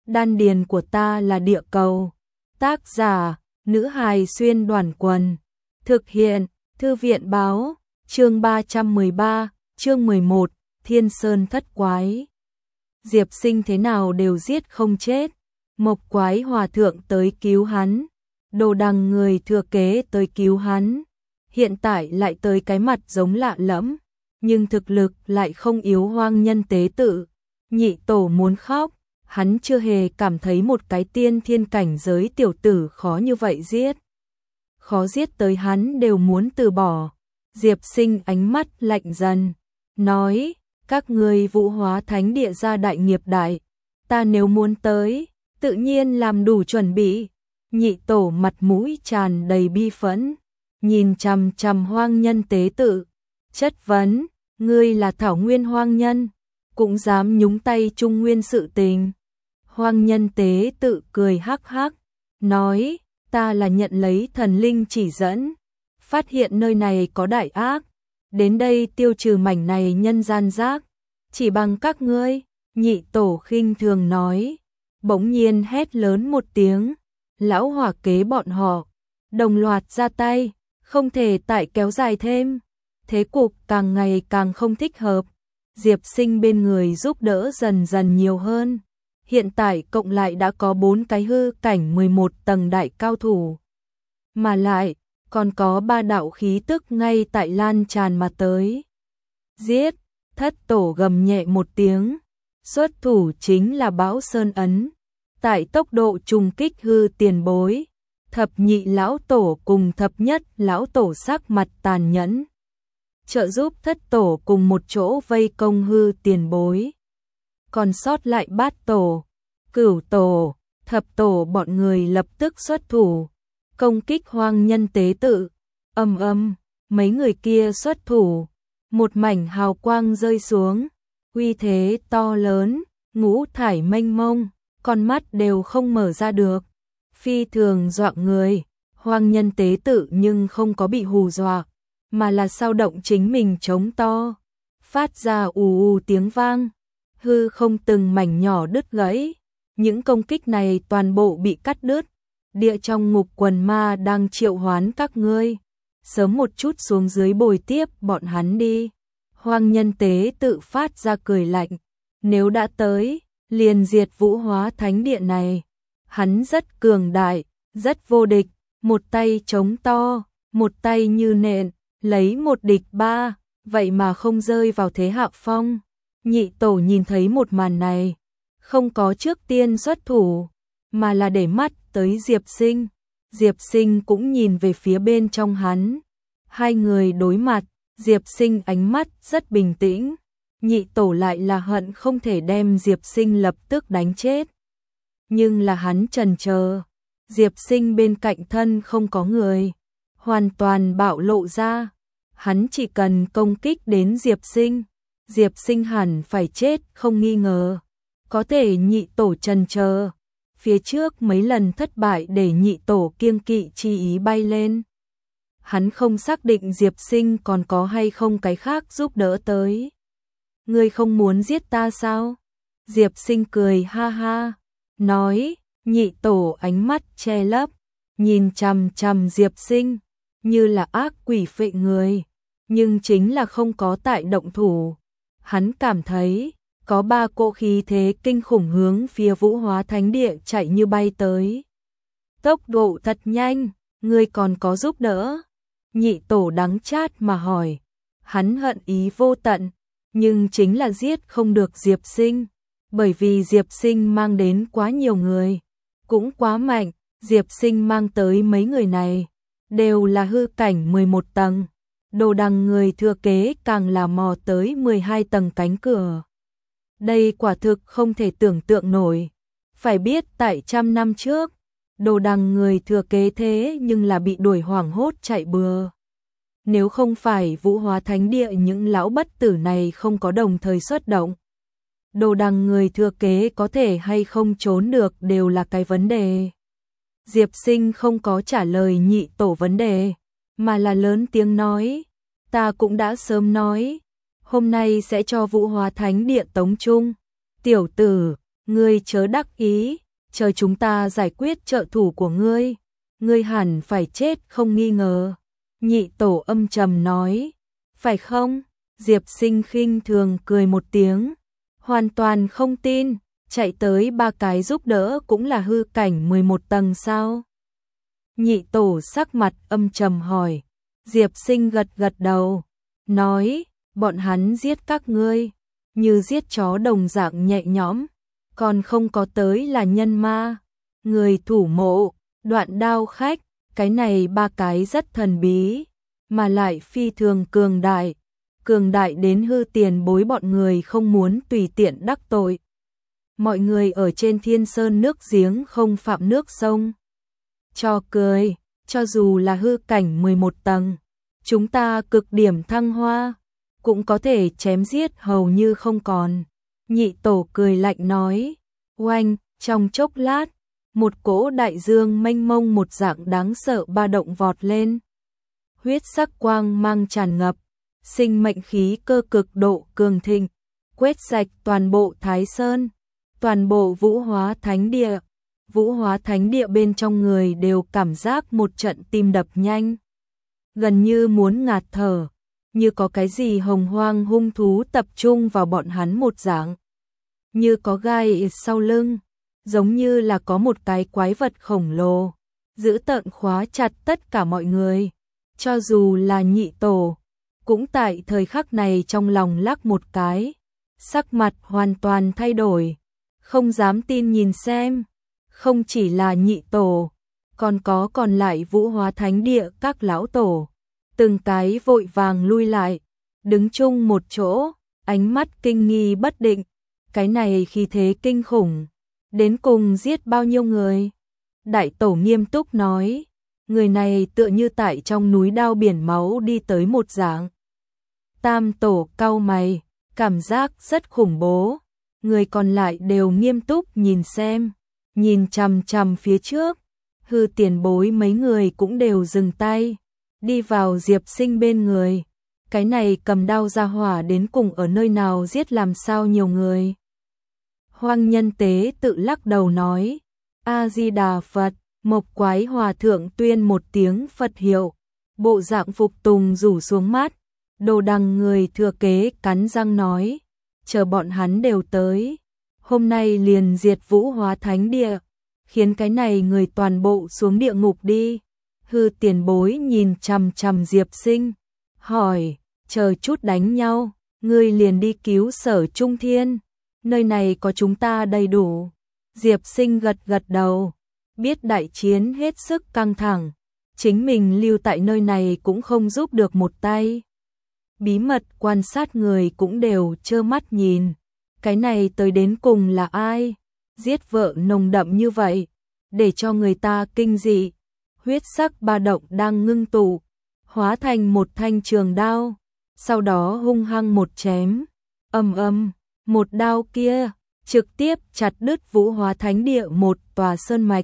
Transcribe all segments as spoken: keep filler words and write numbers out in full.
Đan điền của ta là địa cầu. Tác giả, nữ hài xuyên đoàn quần. Thực hiện, thư viện báo, chương ba trăm mười ba, chương mười một, Thiên Sơn thất quái. Diệp Sinh thế nào đều giết không chết. Mộc Quái Hòa Thượng tới cứu hắn. Đồ Đằng người thừa kế tới cứu hắn. Hiện tại lại tới cái mặt giống lạ lẫm, nhưng thực lực lại không yếu Hoang Nhân Tế Tự. Nhị tổ muốn khóc, hắn chưa hề cảm thấy một cái tiên thiên cảnh giới tiểu tử khó như vậy giết. Khó giết tới hắn đều muốn từ bỏ. Diệp Sinh ánh mắt lạnh dần, nói, các ngươi Vũ Hóa Thánh Địa ra đại nghiệp đại, ta nếu muốn tới, tự nhiên làm đủ chuẩn bị. Nhị tổ mặt mũi tràn đầy bi phẫn, nhìn chằm chằm Hoang Nhân Tế Tự, chất vấn, ngươi là Thảo Nguyên Hoang Nhân, cũng dám nhúng tay Trung Nguyên sự tình. Hoang Nhân Tế Tự cười hắc hắc, nói, ta là nhận lấy thần linh chỉ dẫn, phát hiện nơi này có đại ác, đến đây tiêu trừ mảnh này nhân gian rác, chỉ bằng các ngươi. Nhị tổ khinh thường nói, bỗng nhiên hét lớn một tiếng, lão hỏa kế bọn họ đồng loạt ra tay, không thể tại kéo dài thêm, thế cục càng ngày càng không thích hợp. Diệp Sinh bên người giúp đỡ dần dần nhiều hơn, hiện tại cộng lại đã có bốn cái hư cảnh mười một tầng đại cao thủ, mà lại còn có ba đạo khí tức ngay tại lan tràn mà tới. Giết! Thất tổ gầm nhẹ một tiếng, xuất thủ chính là Bão Sơn Ấn, tại tốc độ trùng kích hư tiền bối. Thập nhị lão tổ cùng thập nhất lão tổ sắc mặt tàn nhẫn, trợ giúp thất tổ cùng một chỗ vây công hư tiền bối. Còn sót lại bát tổ, cửu tổ, thập tổ bọn người lập tức xuất thủ, công kích Hoang Nhân Tế Tự. Âm âm, mấy người kia xuất thủ, một mảnh hào quang rơi xuống, uy thế to lớn, ngũ thải mênh mông, con mắt đều không mở ra được, phi thường dọa người. Hoang Nhân Tế Tự nhưng không có bị hù dọa, mà là sao động chính mình trống to, phát ra ù ù tiếng vang, hư không từng mảnh nhỏ đứt gãy. Những công kích này toàn bộ bị cắt đứt. Địa trong ngục quần ma đang triệu hoán các ngươi, sớm một chút xuống dưới bồi tiếp bọn hắn đi. Hoang Nhân Tế Tự phát ra cười lạnh, nếu đã tới, liền diệt Vũ Hóa Thánh Địa này. Hắn rất cường đại, rất vô địch, một tay trống to, một tay như nện, lấy một địch ba, vậy mà không rơi vào thế hạ phong. Nhị tổ nhìn thấy một màn này, không có trước tiên xuất thủ, mà là để mắt tới Diệp Sinh. Diệp Sinh cũng nhìn về phía bên trong hắn. Hai người đối mặt, Diệp Sinh ánh mắt rất bình tĩnh, nhị tổ lại là hận không thể đem Diệp Sinh lập tức đánh chết. Nhưng là hắn chần chờ, Diệp Sinh bên cạnh thân không có người, hoàn toàn bạo lộ ra, hắn chỉ cần công kích đến Diệp Sinh, Diệp Sinh hẳn phải chết không nghi ngờ. Có thể nhị tổ chần chờ, phía trước mấy lần thất bại để nhị tổ kiêng kỵ chi ý bay lên. Hắn không xác định Diệp Sinh còn có hay không cái khác giúp đỡ tới. Ngươi không muốn giết ta sao? Diệp Sinh cười ha ha, nói. Nhị tổ ánh mắt che lấp, nhìn chằm chằm Diệp Sinh, như là ác quỷ phệ người, nhưng chính là không có tại động thủ. Hắn cảm thấy có ba cỗ khí thế kinh khủng hướng phía Vũ Hóa Thánh Địa chạy như bay tới. Tốc độ thật nhanh, ngươi còn có giúp đỡ? Nhị tổ đắng chát mà hỏi. Hắn hận ý vô tận, nhưng chính là giết không được Diệp Sinh, bởi vì Diệp Sinh mang đến quá nhiều người, cũng quá mạnh. Diệp Sinh mang tới mấy người này đều là hư cảnh mười một tầng, Đồ Đằng người thừa kế càng là mò tới mười hai tầng cánh cửa. Đây quả thực không thể tưởng tượng nổi. Phải biết tại trăm năm trước, Đồ Đằng người thừa kế thế nhưng là bị đuổi hoảng hốt chạy bừa. Nếu không phải Vũ Hóa Thánh Địa những lão bất tử này không có đồng thời xuất động, Đồ Đằng người thừa kế có thể hay không trốn được đều là cái vấn đề. Diệp Sinh không có trả lời nhị tổ vấn đề, mà là lớn tiếng nói, ta cũng đã sớm nói, hôm nay sẽ cho Vũ Hóa Thánh Địa tống chung. Tiểu tử, ngươi chớ đắc ý, chờ chúng ta giải quyết trợ thủ của ngươi, ngươi hẳn phải chết không nghi ngờ. Nhị tổ âm trầm nói, phải không? Diệp Sinh khinh thường cười một tiếng, hoàn toàn không tin, chạy tới ba cái giúp đỡ cũng là hư cảnh mười một tầng sao? Nhị tổ sắc mặt âm trầm hỏi. Diệp Sinh gật gật đầu, nói, bọn hắn giết các ngươi, như giết chó đồng dạng nhẹ nhõm, còn không có tới là nhân ma, người thủ mộ, đoạn đao khách, cái này ba cái rất thần bí, mà lại phi thường cường đại, cường đại đến hư tiền bối bọn người không muốn tùy tiện đắc tội. Mọi người ở trên Thiên Sơn nước giếng không phạm nước sông. Cho cười, cho dù là hư cảnh mười một tầng, chúng ta cực điểm thăng hoa, cũng có thể chém giết hầu như không còn. Nhị tổ cười lạnh nói, oanh, trong chốc lát, một cỗ đại dương mênh mông một dạng đáng sợ ba động vọt lên. Huyết sắc quang mang tràn ngập, sinh mệnh khí cơ cực độ cường thịnh, quét sạch toàn bộ Thái Sơn, toàn bộ Vũ Hóa Thánh Địa. Vũ Hóa Thánh Địa bên trong người đều cảm giác một trận tim đập nhanh, gần như muốn ngạt thở, như có cái gì hồng hoang hung thú tập trung vào bọn hắn một dạng. Như có gai sau lưng, giống như là có một cái quái vật khổng lồ, giữ tợn khóa chặt tất cả mọi người. Cho dù là nhị tổ, cũng tại thời khắc này trong lòng lắc một cái, sắc mặt hoàn toàn thay đổi, không dám tin nhìn xem. Không chỉ là nhị tổ, còn có còn lại Vũ Hóa Thánh Địa các lão tổ, từng cái vội vàng lui lại, đứng chung một chỗ, ánh mắt kinh nghi bất định, cái này khí thế kinh khủng, đến cùng giết bao nhiêu người? Đại tổ nghiêm túc nói, người này tựa như tại trong núi đao biển máu đi tới một dạng. Tam tổ cau mày, cảm giác rất khủng bố, người còn lại đều nghiêm túc nhìn xem. Nhìn chằm chằm phía trước, hư tiền bối mấy người cũng đều dừng tay, đi vào Diệp Sinh bên người. Cái này cầm đao ra hỏa đến cùng ở nơi nào giết làm sao nhiều người. Hoang Nhân Tế tự lắc đầu nói, A-di-đà Phật, Mộc Quái Hòa Thượng tuyên một tiếng Phật hiệu, bộ dạng phục tùng rủ xuống mắt, Đồ Đằng người thừa kế cắn răng nói, chờ bọn hắn đều tới. Hôm nay liền diệt Vũ Hóa Thánh Địa, khiến cái này người toàn bộ xuống địa ngục đi. Hư tiền bối nhìn chằm chằm Diệp Sinh, hỏi, chờ chút đánh nhau, ngươi liền đi cứu Sở Trung Thiên, nơi này có chúng ta đầy đủ. Diệp Sinh gật gật đầu, biết đại chiến hết sức căng thẳng, chính mình lưu tại nơi này cũng không giúp được một tay. Bí mật quan sát người cũng đều trơ mắt nhìn. Cái này tới đến cùng là ai? Giết vợ nồng đậm như vậy, để cho người ta kinh dị. Huyết sắc ba động đang ngưng tụ, hóa thành một thanh trường đao, sau đó hung hăng một chém. Ầm ầm, một đao kia trực tiếp chặt đứt Vũ Hóa Thánh Địa một tòa sơn mạch.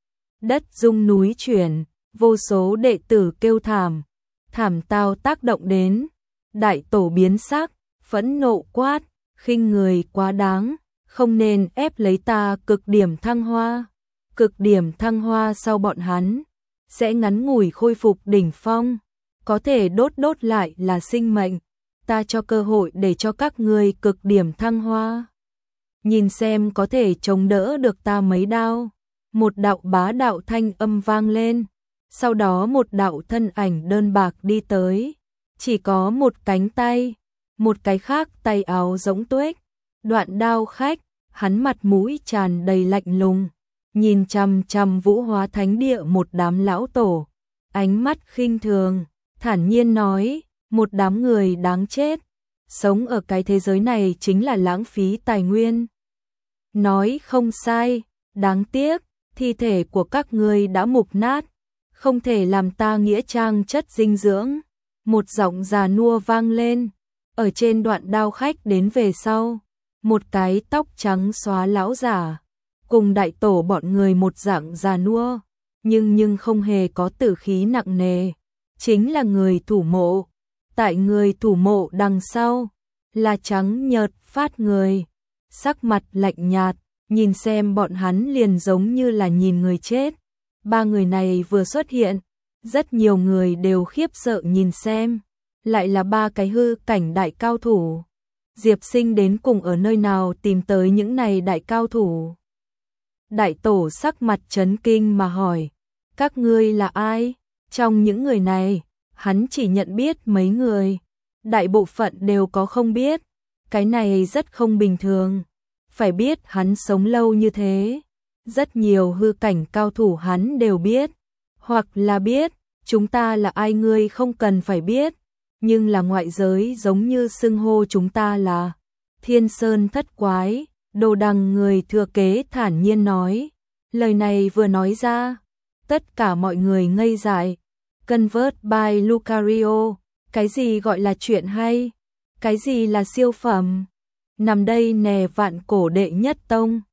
Đất rung núi chuyển, vô số đệ tử kêu thảm, thảm tao tác động đến. Đại tổ biến sắc, phẫn nộ quát, khinh người quá đáng, không nên ép lấy ta cực điểm thăng hoa. Cực điểm thăng hoa sau bọn hắn, sẽ ngắn ngủi khôi phục đỉnh phong, có thể đốt đốt lại là sinh mệnh, ta cho cơ hội để cho các ngươi cực điểm thăng hoa. Nhìn xem có thể chống đỡ được ta mấy đao. Một đạo bá đạo thanh âm vang lên, sau đó một đạo thân ảnh đơn bạc đi tới, chỉ có một cánh tay, một cái khác tay áo giống tuếch, đoạn đao khách, hắn mặt mũi tràn đầy lạnh lùng, nhìn chằm chằm Vũ Hóa Thánh Địa một đám lão tổ, ánh mắt khinh thường, thản nhiên nói, một đám người đáng chết, sống ở cái thế giới này chính là lãng phí tài nguyên. Nói không sai, đáng tiếc, thi thể của các ngươi đã mục nát, không thể làm ta nghĩa trang chất dinh dưỡng. Một giọng già nua vang lên, ở trên đoạn đao khách đến về sau, một cái tóc trắng xóa lão giả, cùng đại tổ bọn người một dạng già nua, nhưng nhưng không hề có tử khí nặng nề, chính là người thủ mộ. Tại người thủ mộ đằng sau, là trắng nhợt phát người, sắc mặt lạnh nhạt, nhìn xem bọn hắn liền giống như là nhìn người chết. Ba người này vừa xuất hiện, rất nhiều người đều khiếp sợ nhìn xem, lại là ba cái hư cảnh đại cao thủ. Diệp Sinh đến cùng ở nơi nào tìm tới những này đại cao thủ? Đại tổ sắc mặt chấn kinh mà hỏi, các ngươi là ai? Trong những người này, hắn chỉ nhận biết mấy người, đại bộ phận đều có không biết, cái này rất không bình thường. Phải biết hắn sống lâu như thế, rất nhiều hư cảnh cao thủ hắn đều biết, hoặc là biết, chúng ta là ai ngươi không cần phải biết, nhưng là ngoại giới giống như xưng hô chúng ta là Thiên Sơn thất quái. Đồ Đằng người thừa kế thản nhiên nói, lời này vừa nói ra, tất cả mọi người ngây dại. Convert by Lucario, cái gì gọi là chuyện hay, cái gì là siêu phẩm, nằm đây nè vạn cổ đệ nhất tông,